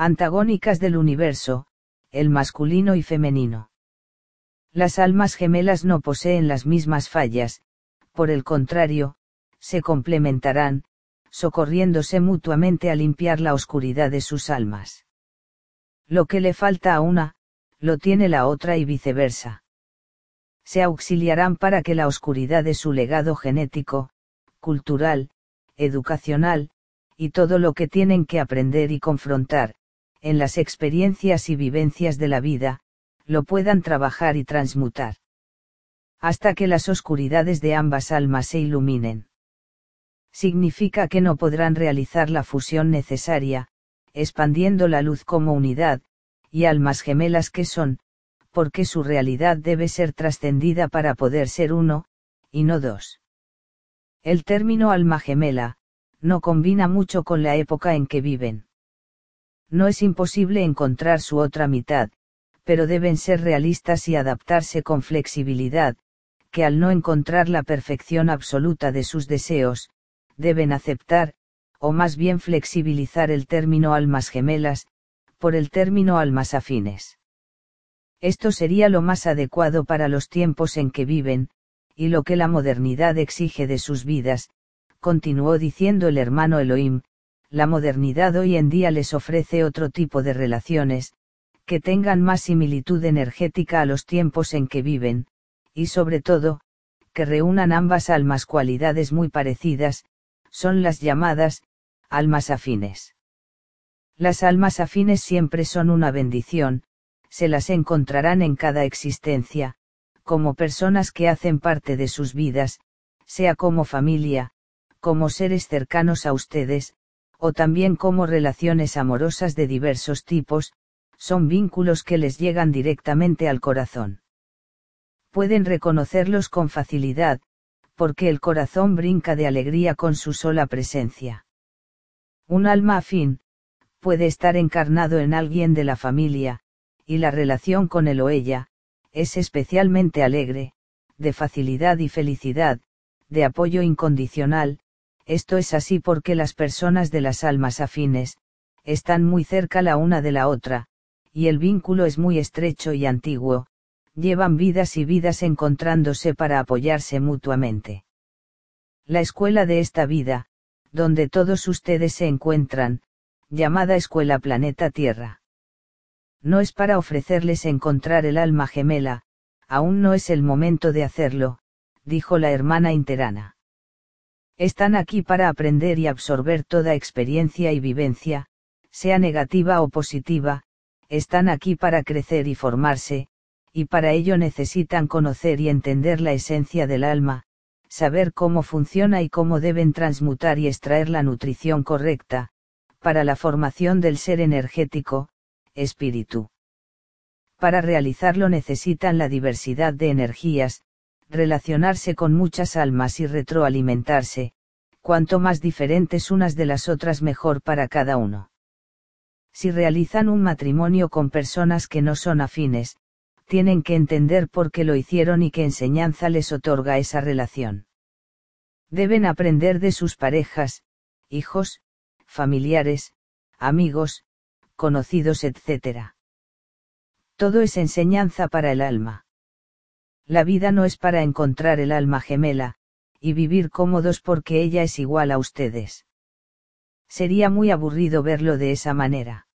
antagónicas del universo, el masculino y femenino. Las almas gemelas no poseen las mismas fallas, por el contrario, se complementarán, socorriéndose mutuamente a limpiar la oscuridad de sus almas. Lo que le falta a una, lo tiene la otra y viceversa. Se auxiliarán para que la oscuridad de su legado genético, cultural, educacional, y todo lo que tienen que aprender y confrontar, en las experiencias y vivencias de la vida, lo puedan trabajar y transmutar. Hasta que las oscuridades de ambas almas se iluminen. Significa que no podrán realizar la fusión necesaria, expandiendo la luz como unidad, y almas gemelas que son, porque su realidad debe ser trascendida para poder ser uno, y no dos. El término alma gemela, no combina mucho con la época en que viven. No es imposible encontrar su otra mitad, pero deben ser realistas y adaptarse con flexibilidad, que al no encontrar la perfección absoluta de sus deseos, deben aceptar, o más bien flexibilizar el término almas gemelas, por el término almas afines. Esto sería lo más adecuado para los tiempos en que viven, y lo que la modernidad exige de sus vidas, continuó diciendo el hermano Elohim. La modernidad hoy en día les ofrece otro tipo de relaciones, que tengan más similitud energética a los tiempos en que viven, y sobre todo, que reúnan ambas almas cualidades muy parecidas, son las llamadas, almas afines. Las almas afines siempre son una bendición, se las encontrarán en cada existencia, como personas que hacen parte de sus vidas, sea como familia, como seres cercanos a ustedes, o también como relaciones amorosas de diversos tipos, son vínculos que les llegan directamente al corazón. Pueden reconocerlos con facilidad, porque el corazón brinca de alegría con su sola presencia. Un alma afín, puede estar encarnado en alguien de la familia, y la relación con él o ella, es especialmente alegre, de facilidad y felicidad, de apoyo incondicional. Esto es así porque las personas de las almas afines, están muy cerca la una de la otra, y el vínculo es muy estrecho y antiguo, llevan vidas y vidas encontrándose para apoyarse mutuamente. La escuela de esta vida, donde todos ustedes se encuentran, llamada Escuela Planeta Tierra. No es para ofrecerles encontrar el alma gemela, aún no es el momento de hacerlo, dijo la hermana interana. Están aquí para aprender y absorber toda experiencia y vivencia, sea negativa o positiva, están aquí para crecer y formarse, y para ello necesitan conocer y entender la esencia del alma, saber cómo funciona y cómo deben transmutar y extraer la nutrición correcta, para la formación del ser energético, espíritu. Para realizarlo necesitan la diversidad de energías, relacionarse con muchas almas y retroalimentarse, cuanto más diferentes unas de las otras mejor para cada uno. Si realizan un matrimonio con personas que no son afines, tienen que entender por qué lo hicieron y qué enseñanza les otorga esa relación. Deben aprender de sus parejas, hijos, familiares, amigos, conocidos, etc. Todo es enseñanza para el alma. La vida no es para encontrar el alma gemela, y vivir cómodos porque ella es igual a ustedes. Sería muy aburrido verlo de esa manera.